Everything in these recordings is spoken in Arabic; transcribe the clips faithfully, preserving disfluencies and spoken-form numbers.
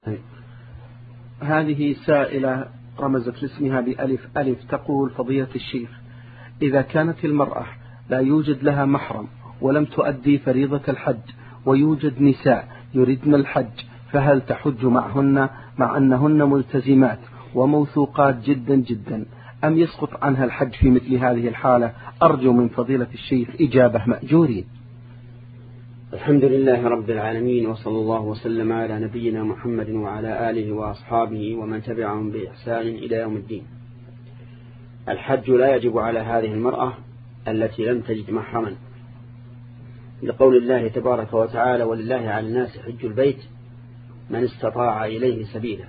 هذه سائلة رمزت لاسمها بألف ألف تقول: فضيلة الشيخ، إذا كانت المرأة لا يوجد لها محرم ولم تؤدي فريضة الحج ويوجد نساء يريدن الحج، فهل تحج معهن مع أنهن ملتزمات وموثوقات جدا جدا، أم يسقط عنها الحج في مثل هذه الحالة؟ أرجو من فضيلة الشيخ إجابة مأجورين. الحمد لله رب العالمين، وصلى الله وسلم على نبينا محمد وعلى آله وأصحابه ومن تبعهم بإحسان إلى يوم الدين. الحج لا يجب على هذه المرأة التي لم تجد محرما، لقول الله تبارك وتعالى: ولله على الناس حج البيت من استطاع إليه سبيلا.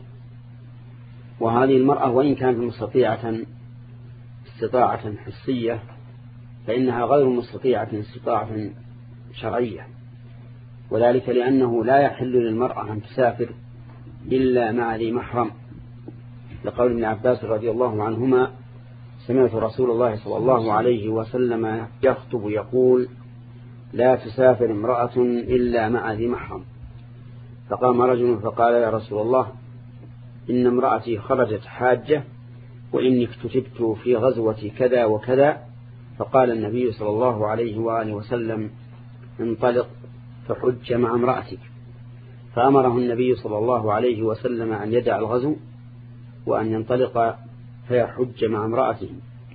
وهذه المرأة وإن كانت مستطيعة استطاعة حسية فإنها غير مستطيعة استطاعة شرعية، وذلك لأنه لا يحل للمرأة أن تسافر إلا مع ذي محرم، لقول ابن عباس رضي الله عنهما: سمعت رسول الله صلى الله عليه وسلم يخطب يقول: لا تسافر امرأة إلا مع ذي محرم. فقام رجل فقال: يا رسول الله، إن امرأتي خرجت حاجة وإني اكتتبت في غزوة كذا وكذا. فقال النبي صلى الله عليه وآله وسلم: انطلق فحج مع امرأتك. فأمره النبي صلى الله عليه وسلم أن يدع الغزو وأن ينطلق فيحج مع امرأته.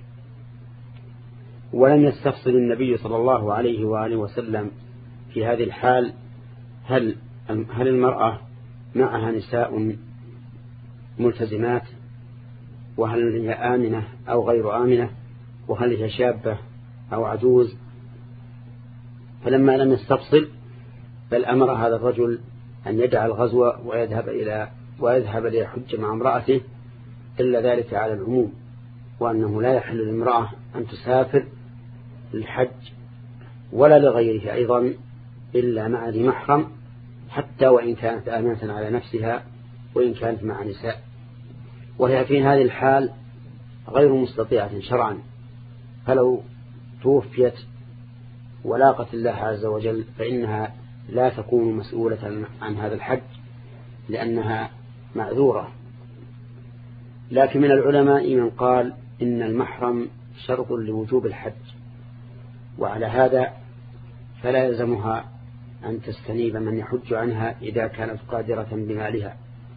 ولم يستفصل النبي صلى الله عليه وآله وسلم في هذه الحال هل هل المرأة معها نساء ملتزمات، وهل هي آمنة أو غير آمنة، وهل هي شابة أو عجوز. فلما لم يستفصل بل أمر هذا الرجل أن يدع الغزو ويذهب إلى ويذهب ليحج مع امرأته، إلا ذلك على العموم، وأنه لا يحل للمرأة أن تسافر للحج ولا لغيره أيضا إلا مع ذي محرم، حتى وإن كانت آمنة على نفسها وإن كانت مع نساء. وهي في هذه الحال غير مستطيعة شرعا، فلو توفيت ولاقت الله عز وجل فإنها لا تكون مسؤولة عن هذا الحج لأنها معذورة. لكن من العلماء من قال إن المحرم شرط لوجوب الحج، وعلى هذا فلا يلزمها أن تستنيب من يحج عنها إذا كانت قادرة بمالها،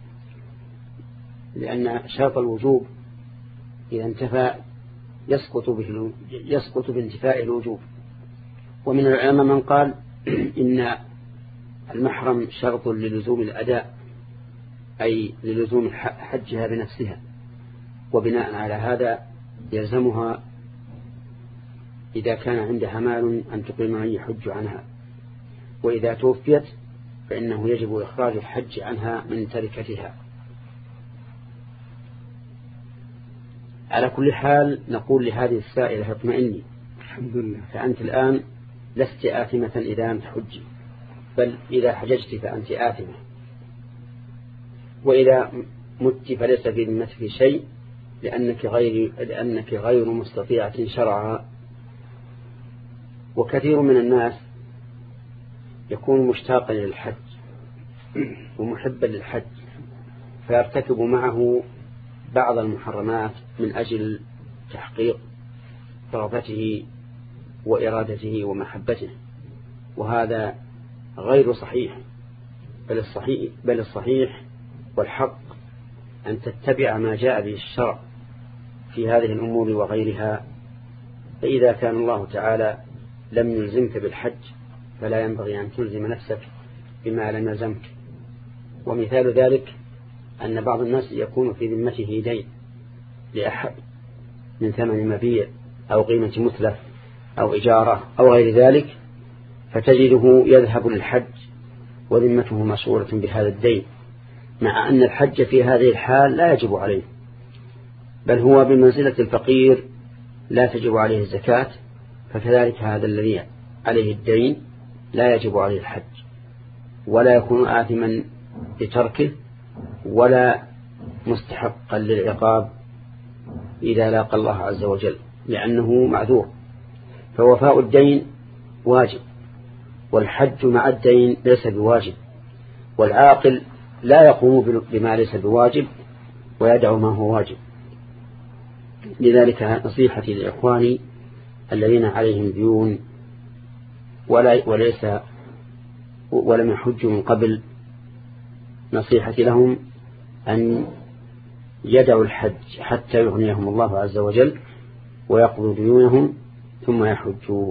لأن شرط الوجوب إذا انتفى يسقط به يسقط بانتفاء الوجوب. ومن العلماء من قال إن المحرم شرط للزوم الأداء، أي للزوم حجها بنفسها، وبناء على هذا يلزمها إذا كان عندها مال أن تقيم من يحج عنها، وإذا توفيت فإنه يجب إخراج الحج عنها من تركتها. على كل حال نقول لهذه السائلة: اطمئني، الحمد لله، فأنت الآن لست آثمة إذا لم تحجي، بل إذا حججت فأنت آثمة، وإذا مت فليس في ذمتك شيء، لأنك غير لأنك غير مستطيعة شرعا. وكثير من الناس يكون مشتاقا للحج ومحبا للحج، فيرتكب معه بعض المحرمات من أجل تحقيق رغبته وإرادته ومحبته، وهذا غير صحيح. بل الصحيح, بل الصحيح والحق أن تتبع ما جاء به الشرع في هذه الأمور وغيرها. فإذا كان الله تعالى لم يلزمك بالحج فلا ينبغي أن تلزم نفسك بما لم يلزمك. ومثال ذلك أن بعض الناس يكون في ذمته دين لأحد من ثمن مبيع أو قيمة مثلث أو إجارة أو غير ذلك، فتجده يذهب للحج وذمته مشغولة بهذا الدين، مع أن الحج في هذه الحال لا يجب عليه، بل هو بمنزلة الفقير لا تجب عليه الزكاة. فكذلك هذا الذي عليه الدين لا يجب عليه الحج، ولا يكون آثما بتركه ولا مستحقا للعقاب إذا لاقى الله عز وجل، لأنه معذور. فوفاء الدين واجب، والحج مع الدين ليس بواجب. والعاقل لا يقوم بما ليس بواجب ويدع ما هو واجب. لذلك نصيحتي لإخواني الذين عليهم ديون ولا وليس ولم يحجوا من قبل، نصيحتي لهم أن يدعوا الحج حتى يغنيهم الله عز وجل ويقضوا ديونهم ثم يحجوا.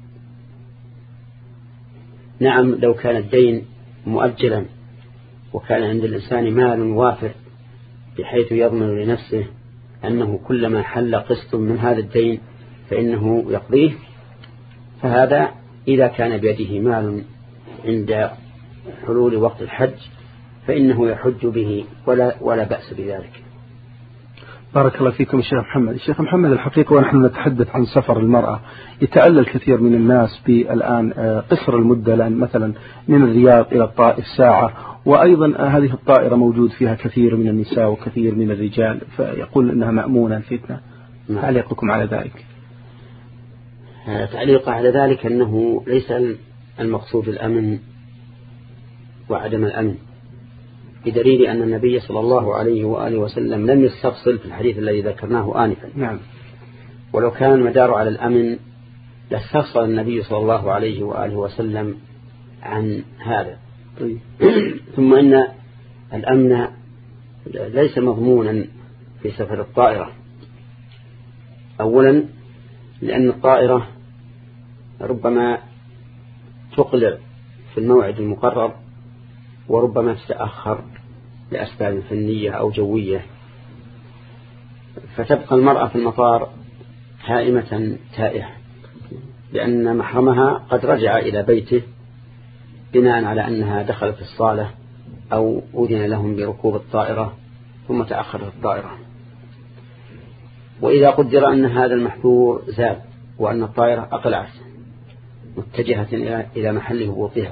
نعم، لو كان الدين مؤجلا وكان عند الإنسان مال وافر بحيث يضمن لنفسه أنه كلما حل قسط من هذا الدين فإنه يقضيه، فهذا إذا كان بيده مال عند حلول وقت الحج فإنه يحج به ولا, ولا بأس بذلك. بارك الله فيكم الشيخ محمد. الشيخ محمد، الحقيقة ونحن نتحدث عن سفر المرأة يتألل كثير من الناس بالآن قصر المدة، لأن مثلا من الرياض إلى الطائف ساعة، وأيضا هذه الطائرة موجود فيها كثير من النساء وكثير من الرجال، فيقول أنها مأمونة الفتنة. تعليقكم على ذلك؟ تعليق على ذلك أنه ليس المقصود الأمن وعدم الأمن، بدليل أن النبي صلى الله عليه وآله وسلم لم يستفصل في الحديث الذي ذكرناه آنفا. نعم. ولو كان المدار على الأمن لاستفصل النبي صلى الله عليه وآله وسلم عن هذا. طيب. ثم إن الأمن ليس مضمونا في سفر الطائرة. أولا لأن الطائرة ربما تقلع في الموعد المقرر وربما تتأخر لأسباب فنية أو جوية، فتبقى المرأة في المطار هائمة تائهة لأن محرمها قد رجع إلى بيته بناء على أنها دخلت الصالة أو أذن لهم بركوب الطائرة ثم تأخرت الطائرة. وإذا قدر أن هذا المحظور زال وأن الطائرة أقلعت متجهة إلى محل هبوطها،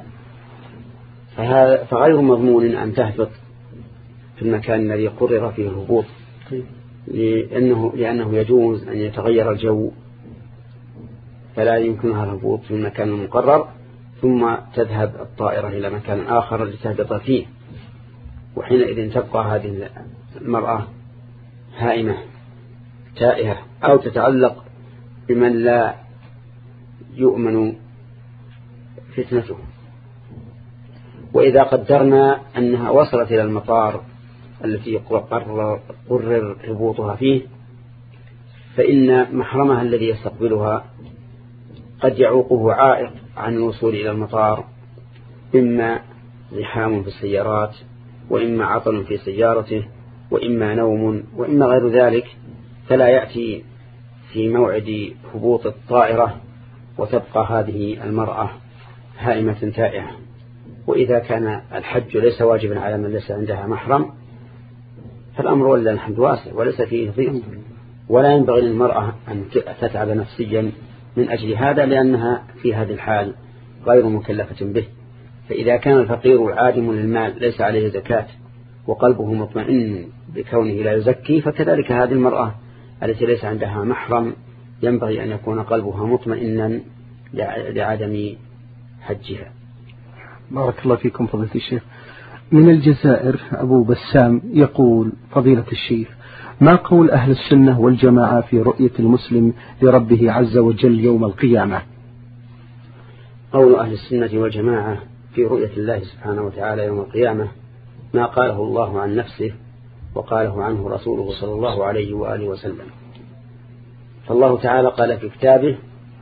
فغير مضمون أن تهبط في المكان الذي قرر فيه الهبوط، لأنه, لأنه يجوز أن يتغير الجو فلا يمكنها الهبوط في المكان المقرر ثم تذهب الطائرة إلى مكان آخر لتهبط فيه، وحينئذ تبقى هذه المرأة هائمة تائهة أو تتعلق بمن لا يؤمن فتنته. وإذا قدرنا أنها وصلت إلى المطار التي قرر, قرر هبوطها فيه، فإن محرمها الذي يستقبلها قد يعوقه عائق عن الوصول إلى المطار، إما زحام في السيارات وإما عطل في سيارته وإما نوم وإما غير ذلك، فلا يأتي في موعد هبوط الطائرة وتبقى هذه المرأة هائمة تائهة. وإذا كان الحج ليس واجبا على من ليس عندها محرم فالأمر ولا الحمد واسع وليس فيه ضيق، ولا ينبغي للمرأة أن تتعب نفسيا من أجل هذا لأنها في هذه الحال غير مكلفة به. فإذا كان الفقير عادم للمال ليس عليه زكاة وقلبه مطمئن بكونه لا يزكي، فكذلك هذه المرأة التي ليس عندها محرم ينبغي أن يكون قلبها مطمئنا لعدم حجها. بارك الله فيكم فضيلة الشيخ. من الجزائر أبو بسام يقول: فضيلة الشيخ، ما قول أهل السنة والجماعة في رؤية المسلم لربه عز وجل يوم القيامة؟ قول أهل السنة والجماعة في رؤية الله سبحانه وتعالى يوم القيامة ما قاله الله عن نفسه وقاله عنه رسوله صلى الله عليه وآله وسلم. فالله تعالى قال في كتابه: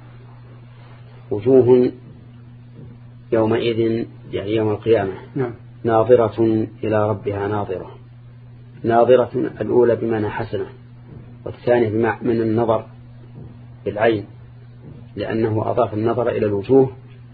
وجوه يومئذ يعني يوم القيامة ناظرة إلى ربها ناظرة. ناظرة الأولى بمعنى حسنة، والثانية بمعنى النظر بالعين، لأنه أضاف النظر إلى الوجوه،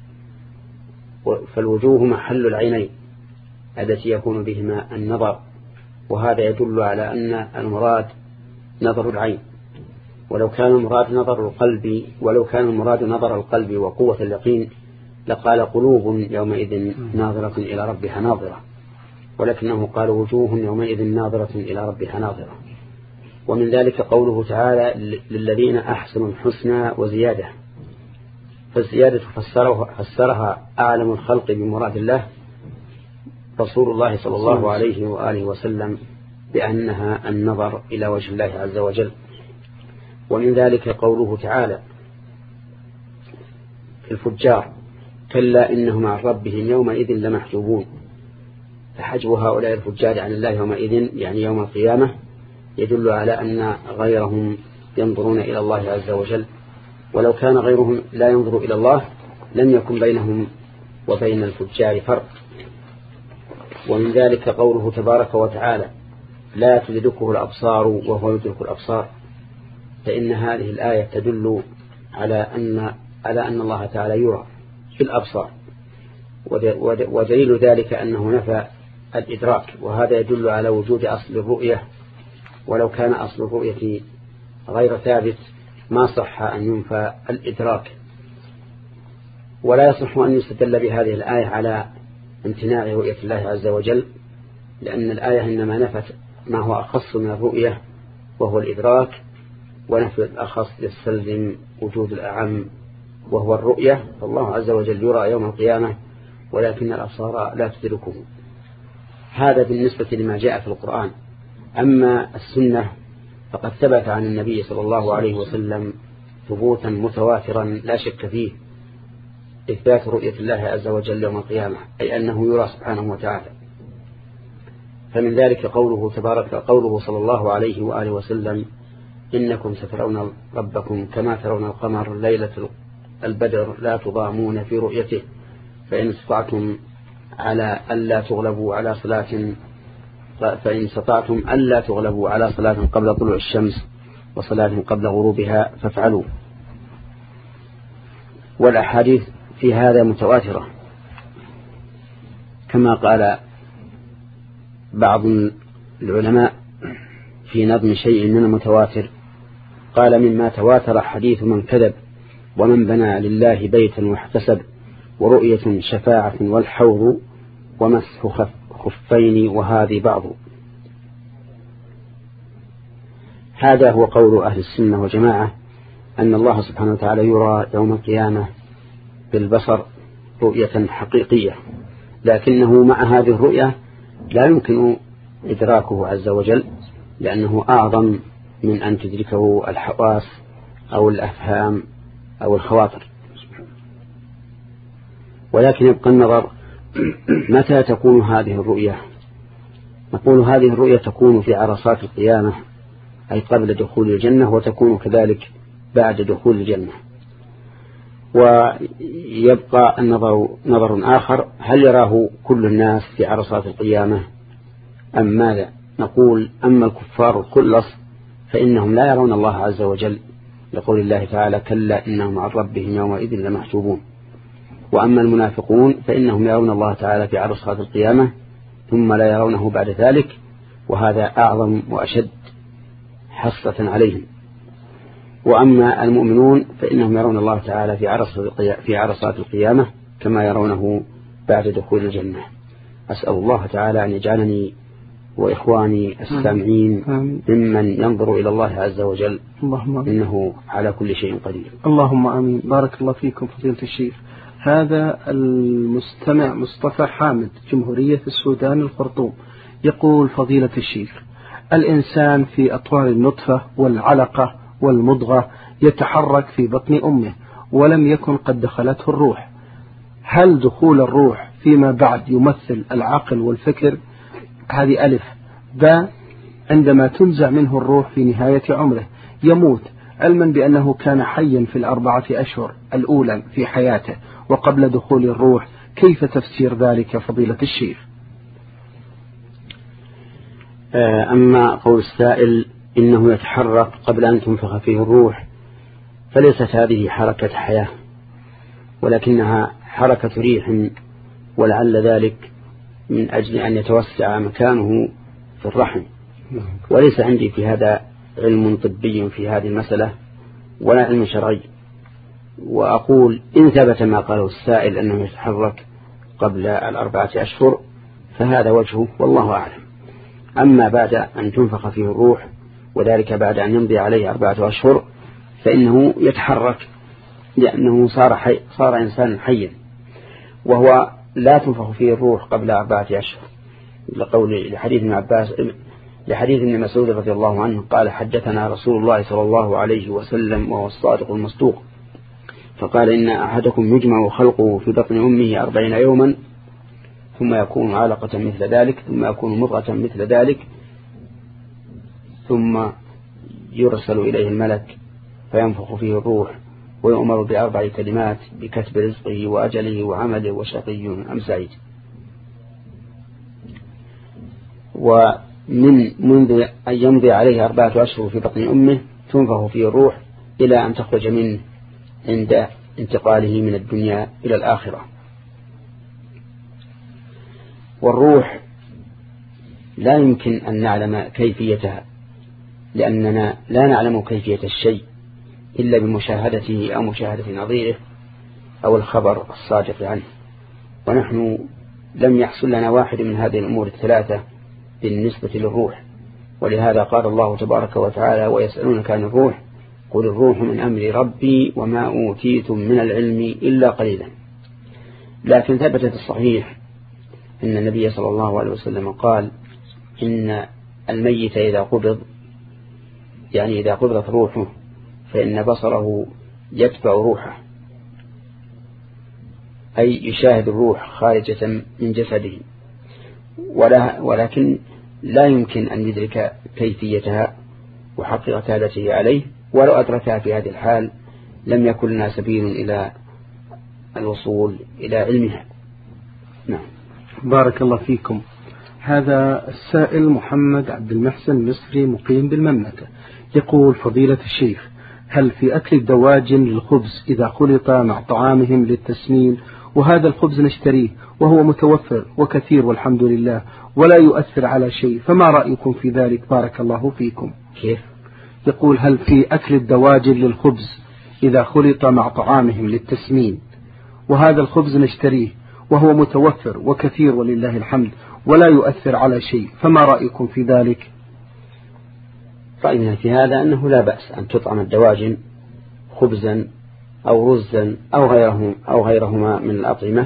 فالوجوه محل العينين التي يكون بهما النظر، وهذا يدل على أن المراد نظر العين. ولو كان المراد نظر القلب ولو كان المراد نظر القلب وقوة اليقين لقال قلوب يومئذ ناظرة إلى ربها ناظرة، ولكنه قال وجوه يومئذ ناظرة إلى ربها ناظرة. ومن ذلك قوله تعالى: للذين أحسنوا الحسنى وزيادة، فالزيادة فسرها أعلم الخلق بمراد الله رسول الله صلى الله عليه وآله وسلم بأنها النظر إلى وجه الله عز وجل. ومن ذلك قوله تعالى في الفجار كلا إنهم عن ربهم يومئذ لمحجوبون. فحجب هؤلاء الفجار عن الله يومئذ يعني يوم القيامة يدل على أن غيرهم ينظرون إلى الله عز وجل، ولو كان غيرهم لا ينظر إلى الله لم يكن بينهم وبين الفجار فرق. ومن ذلك قوله تبارك وتعالى لا تدركه الأبصار وهو يدرك الأبصار. فإن هذه الآية تدل على أن على أن الله تعالى يرى في الأبصار، ودليل ذلك أنه نفى الإدراك، وهذا يدل على وجود أصل الرؤية، ولو كان أصل الرؤية غير ثابت ما صح أن ينفى الإدراك. ولا يصح أن يستدل بهذه الآية على امتناع رؤية الله عز وجل، لأن الآية إنما نفت ما هو أخص من الرؤية وهو الإدراك، ونفي الأخص يستلزم وجود الأعم وهو الرؤية. فالله عز وجل يرى يوم القيامة ولكن الأبصار لا تدركه. هذا بالنسبة لما جاء في القرآن. أما السنة فقد ثبت عن النبي صلى الله عليه وسلم ثبوتا متواترا لا شك فيه إثبات رؤية الله عز وجل يوم القيامة، أي أنه يرى سبحانه وتعالى. فمن ذلك قوله تبارك قوله صلى الله عليه وآله وسلم إنكم سترون ربكم كما ترون القمر ليلة البدر لا تضامون في رؤيته فإن استطعتم على ألا تغلبوا على صلاة فإن استطعتم ألا تغلبوا على صلاة قبل طلوع الشمس وصلاة قبل غروبها فافعلوا. والأحاديث في هذا متواترة، كما قال بعض العلماء في نظم شيء من المتواتر، قال مما تواتر حديث من كذب ومن بنى لله بيتا واحتسب ورؤية شفاعة والحوض ومسح خفين وهذه بعض. هذا هو قول أهل السنة والجماعة أن الله سبحانه وتعالى يرى يوم القيامة بالبصر رؤية حقيقية، لكنه مع هذه الرؤية لا يمكن إدراكه عز وجل، لأنه أعظم من أن تدركه الحواس أو الأفهام أو الخواطر. ولكن يبقى النظر متى تكون هذه الرؤية؟ نقول هذه الرؤية تكون في عرصات القيامة، أي قبل دخول الجنة، وتكون كذلك بعد دخول الجنة. ويبقى النظر نظر آخر، هل يراه كل الناس في عرصات القيامة أم ماذا؟ نقول أما الكفار الكلص فإنهم لا يرون الله عز وجل، لقول الله تعالى كلا إنهم عن ربهم يومئذ لمحجوبون. وأما المنافقون فإنهم يرون الله تعالى في عرصات القيامة ثم لا يرونه بعد ذلك، وهذا أعظم وأشد حصة عليهم. وأما المؤمنون فإنهم يرون الله تعالى في في عرصات القيامة كما يرونه بعد دخول الجنة. أسأل الله تعالى أن يجعلني وإخواني السامعين ممن ينظر إلى الله عز وجل، إنه على كل شيء قدير. اللهم آمين. بارك الله فيكم فضيلة الشيخ. هذا المستمع مصطفى حامد جمهورية السودان الخرطوم يقول فضيلة الشيخ الإنسان في أطوار النطفة والعلقة والمضغة يتحرك في بطن أمه ولم يكن قد دخلته الروح، هل دخول الروح فيما بعد يمثل العقل والفكر؟ هذه ألف. ب عندما تنزع منه الروح في نهاية عمره يموت علما بأنه كان حيا في الأربعة أشهر الأولى في حياته وقبل دخول الروح، كيف تفسير ذلك فضيلة الشيخ؟ أما قول السائل إنه يتحرك قبل أن تنفخ فيه الروح، فليست هذه حركة حياة ولكنها حركة ريح، ولعل ذلك من أجل أن يتوسع مكانه في الرحم. وليس عندي في هذا علم طبي في هذه المسألة ولا علم شرعي، وأقول إن ثبت ما قاله السائل أنه يتحرك قبل الأربعة أشهر فهذا وجهه والله أعلم. أما بعد أن تنفخ فيه الروح وذلك بعد أن يمضي عليه أربعة أشهر فإنه يتحرك، لأنه صار, حي صار إنسان حيا. وهو لا تنفخ فيه الروح قبل أربعة أشهر، لقول لحديث ابن عباس لحديث ابن مسعود رضي الله عنه قال حدثنا رسول الله صلى الله عليه وسلم وهو الصادق المصدوق فقال إن أحدكم يجمع خلقه في بطن أمه أربعين يوما ثم يكون علقة مثل ذلك ثم يكون مضغة مثل ذلك ثم يرسل إليه الملك فينفخ فيه الروح ويؤمر بأربع كلمات بكتب رزقه وأجله وعمله وشقي أم سعيد. ومن منذ أن يمضي عليه أربعة أشهر في بطن أمه تنفخ فيه الروح إلى أن تخرج منه عند انتقاله من الدنيا إلى الآخرة. والروح لا يمكن أن نعلم كيفيتها لأننا لا نعلم كيفية الشيء إلا بمشاهدته أو مشاهدة نظيره أو الخبر الصادق عنه، ونحن لم يحصل لنا واحد من هذه الأمور الثلاثة بالنسبة للروح. ولهذا قال الله تبارك وتعالى ويسألونك عن الروح قل الروح من أمر ربي وما أوتيتم من العلم إلا قليلا. لكن ثبتت الصحيح أن النبي صلى الله عليه وسلم قال إن الميت إذا قبض يعني إذا قبضت روحه فإن بصره يتبع روحه، أي يشاهد الروح خارجة من جسده، ولكن لا يمكن أن يدرك كيفيتها وحقيقة التي عليه، ولو أدركها في هذه الحال لم يكن لنا سبيل إلى الوصول إلى علمها. نعم. بارك الله فيكم. هذا السائل محمد عبد المحسن مصري مقيم بالمملكة يقول فضيلة الشيخ هل في أكل الدواجن للخبز إذا خلط مع طعامهم للتسمين وهذا الخبز نشتريه وهو متوفر وكثير والحمد لله ولا يؤثر على شيء فما رأيكم في ذلك بارك الله فيكم؟ كيف؟ يقول هل في أكل الدواجن للخبز إذا خلط مع طعامهم للتسمين وهذا الخبز نشتريه وهو متوفر وكثير ولله الحمد ولا يؤثر على شيء فما رأيكم في ذلك؟ رأينا في هذا أنه لا بأس أن تطعم الدواجن خبزا أو رزا أو غيره أو غيرهما من الأطعمة،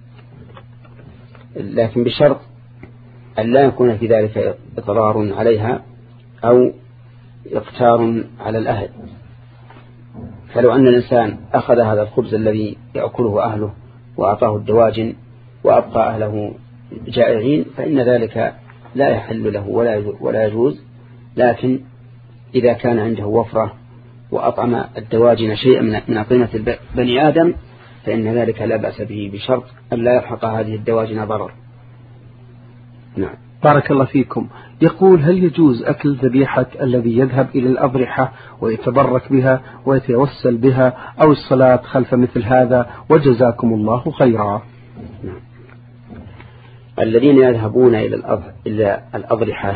لكن بشرط أن لا يكون في ذلك إضرار عليها أو إقتار على الأهل. فلو أن الإنسان أخذ هذا الخبز الذي يأكله أهله وأعطاه الدواجن وأبقى أهله جائعين فإن ذلك لا يحل له ولا يجوز، لكن إذا كان عنده وفرة وأطعم الدواجن شيئا من أطعمة بني آدم فإن ذلك لا بأس به بشرط أن لا يلحق هذه الدواجن ضرر. نعم. بارك الله فيكم. يقول هل يجوز أكل ذبيحة الذي يذهب إلى الأضرحة ويتبرك بها ويتوسل بها أو الصلاة خلف مثل هذا وجزاكم الله خيرا؟ نعم. الذين يذهبون إلى الأضرحة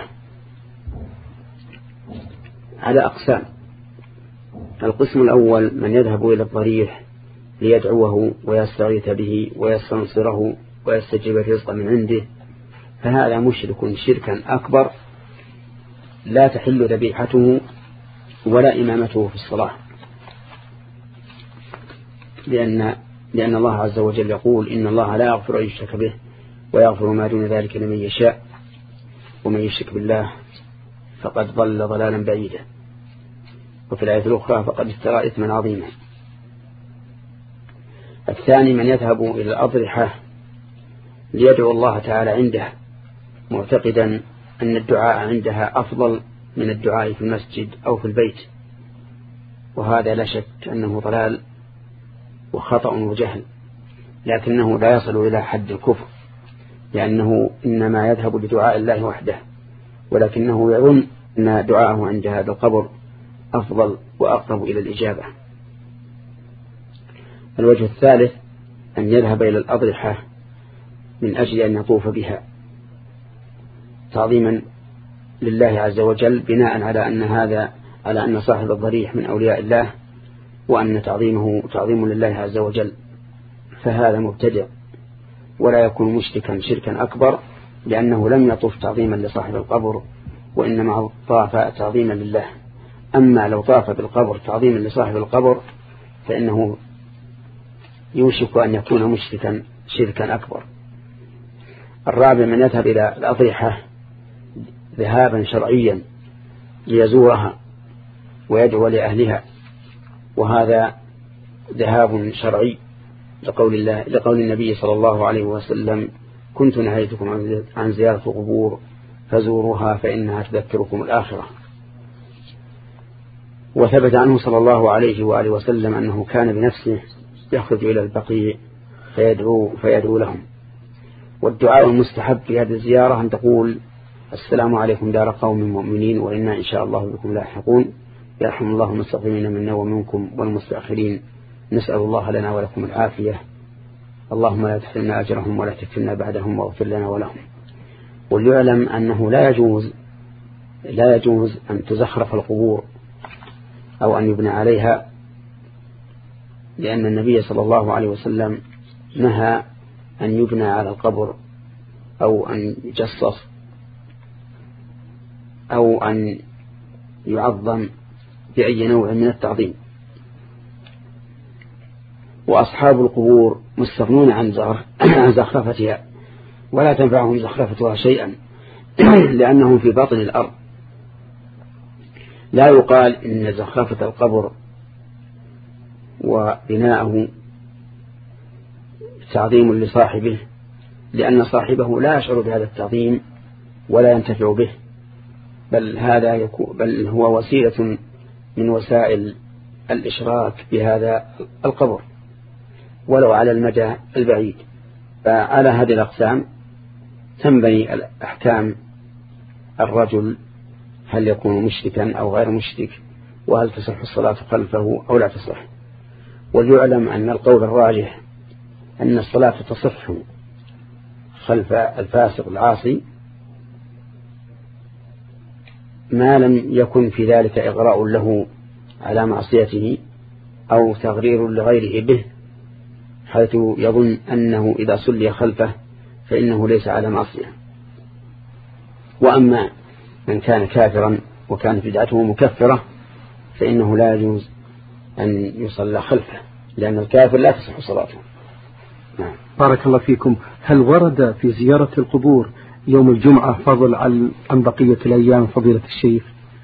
على أقسام. القسم الأول من يذهب إلى الضريح ليدعوه ويستغيث به ويستنصره ويستجيب الرزق من عنده، فهذا مشرك شركا أكبر لا تحل ذبيحته ولا إمامته في الصلاة، لأن, لأن الله عز وجل يقول إن الله لا يغفر أن يشرك به ويغفر ما دون ذلك لمن يشاء ومن يشرك بالله فقد ضل ضلالا بعيدا. وفي الآية الأخرى فقد افترى إثما عظيما. الثاني من يذهب إلى الأضرحة ليدعو الله تعالى عندها معتقدا أن الدعاء عندها أفضل من الدعاء في المسجد أو في البيت، وهذا لا شك أنه ضلال وخطأ وجهل، لكنه لا يصل إلى حد الكفر لأنه إنما يذهب لدعاء الله وحده، ولكنه يظن أن دعاءه عند هذا القبر أفضل وأقرب إلى الإجابة. الوجه الثالث أن يذهب إلى الأضرحة من أجل أن يطوف بها تعظيما لله عز وجل بناء على أن هذا على أن صاحب الضريح من أولياء الله وأن تعظيمه تعظيم لله عز وجل، فهذا مبتدع ولا يكون مشركا شركا أكبر لأنه لم يطوف تعظيما لصاحب القبر وإنما طاف تعظيما لله. أما لو طاف بالقبر تعظيما لصاحب القبر فإنه يوشك أن يكون مشركا شركا أكبر. الرابع من يذهب إلى الأضرحة ذهابا شرعيا ليزورها ويدعو لأهلها، وهذا ذهاب شرعي لقول الله لقول النبي صلى الله عليه وسلم: كنت نهيتكم عن زيارة القبور فزوروها فإنها تذكركم الآخرة. وثبت عنه صلى الله عليه وآله وسلم أنه كان بنفسه يخرج إلى البقيع فيدعو, فيدعو لهم. والدعاء المستحب في هذه الزيارة أن تقول: السلام عليكم دار قوم مؤمنين وإنا إن شاء الله بكم لاحقون، يرحم الله المستقيمين منا ومنكم والمستأخرين، نسأل الله لنا ولكم العافية، اللهم لا تحرمنا أجرهم ولا تفتنا بعدهم واغفر لنا ولهم. وليعلم أنه لا يجوز لا يجوز أن تزخرف القبور أو أن يبنى عليها، لأن النبي صلى الله عليه وسلم نهى أن يبنى على القبر أو أن يجصص أو أن يعظم بأي نوع من التعظيم. وأصحاب القبور مستغنون عن زخرفتها ولا تنفعهم زخرفتها شيئا لأنهم في باطن الأرض. لا يقال إن زخرفة القبر وبناءه تعظيم لصاحبه، لأن صاحبه لا يشعر بهذا التعظيم ولا ينتفع به، بل هذا يكون بل هو وسيلة من وسائل الإشراك بهذا القبر ولو على المدى البعيد. فعلى هذه الأقسام تنبني الأحكام: الرجل هل يكون مشركا أو غير مشرك، وهل تصح الصلاة خلفه أو لا تصح. وليعلم أن القول الراجح أن الصلاة تصح خلف الفاسق العاصي ما لم يكن في ذلك إغراء له على معصيته أو تغرير لغيره به، حيث يظن أنه إذا صلي خلفه فإنه ليس على معصية. وأما من كان كافرا وكانت بدعته مكفرة فإنه لا يجوز أن يصلى خلفه، لأن الكافر لا تصح صلاته. نعم. بارك الله فيكم. هل ورد في زيارة القبور يوم الجمعة فضل عن بقية الأيام فضيلة الشيخ؟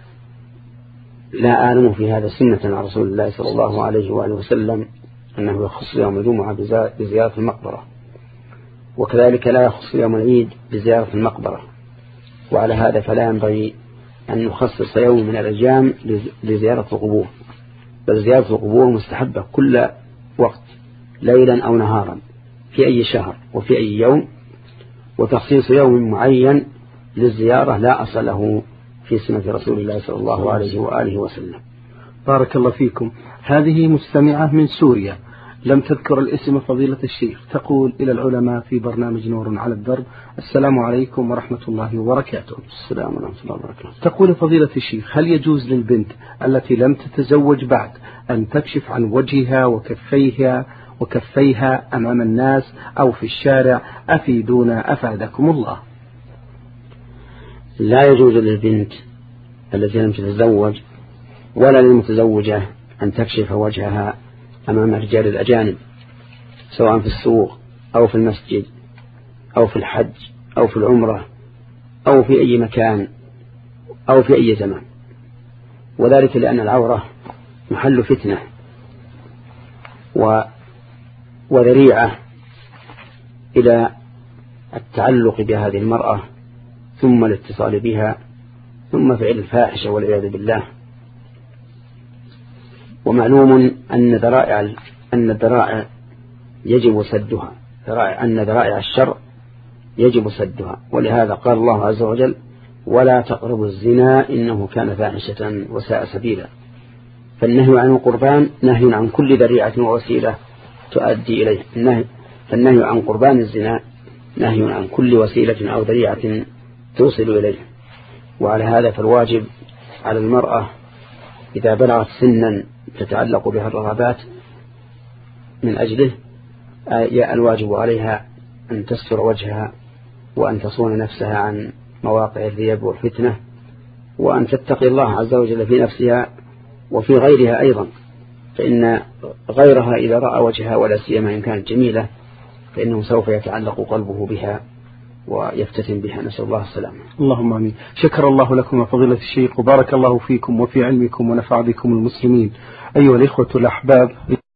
لا أعلم في هذا سنة عن رسول الله صلى الله عليه وآله وسلم أنه يخص يوم الجمعة بزيارة المقبرة، وكذلك لا يخص يوم العيد بزيارة المقبرة. وعلى هذا فلا ينبغي أن نخصص يوم من الأيام لزيارة القبور، بل زيارة القبور مستحبة كل وقت ليلا أو نهارا في أي شهر وفي أي يوم، وتخصيص يوم معين للزيارة لا أصل له في سنة رسول الله صلى الله عليه وآله وسلم. بارك الله فيكم. هذه مستمعة من سوريا لم تذكر الاسم فضيلة الشيخ، تقول: إلى العلماء في برنامج نور على الدرب، السلام عليكم ورحمة الله وبركاته. السلام ورحمة الله وبركاته. تقول: فضيلة الشيخ، هل يجوز للبنت التي لم تتزوج بعد أن تكشف عن وجهها وكفيها وكفيها أمام الناس أو في الشارع؟ أفيدونا أفادكم الله. لا يجوز للبنت التي لم تتزوج ولا للمتزوجة أن تكشف وجهها أمام الرجال الأجانب، سواء في السوق أو في المسجد أو في الحج أو في العمرة أو في أي مكان أو في أي زمان، وذلك لأن العورة محل فتنة وذريعة إلى التعلق بهذه المرأة ثم الاتصال بها ثم فعل الفاحشة والعياذ بالله. ومعلوم أن ذرائع أن الذرائع يجب سدها، أن ذرائع الشر يجب سدها، ولهذا قال الله عز وجل: ولا تقربوا الزنا إنه كان فاحشة وساء سبيلا. فالنهي عن القربان نهي عن كل ذريعة ووسيلة تؤدي إليه. النهي فالنهي عن قربان الزنا نهي عن كل وسيلة أو ذريعة توصل إليه. وعلى هذا فالواجب على المرأة إذا بلغت سنا تتعلق بها الرغبات من أجله الواجب عليها أن تستر وجهها وأن تصون نفسها عن مواقع الريب والفتنة، وأن تتقي الله عز وجل في نفسها وفي غيرها أيضا، فإن غيرها إذا رأى وجهها ولا سيما إن كانت جميلة فإنه سوف يتعلق قلبه بها ويفتتن بها، نسأل الله السلامة. اللهم آمين. شكر الله لكم يا فضيلة الشيخ، وبارك الله فيكم وفي علمكم ونفع بكم المسلمين. أيها الإخوة الأحباب.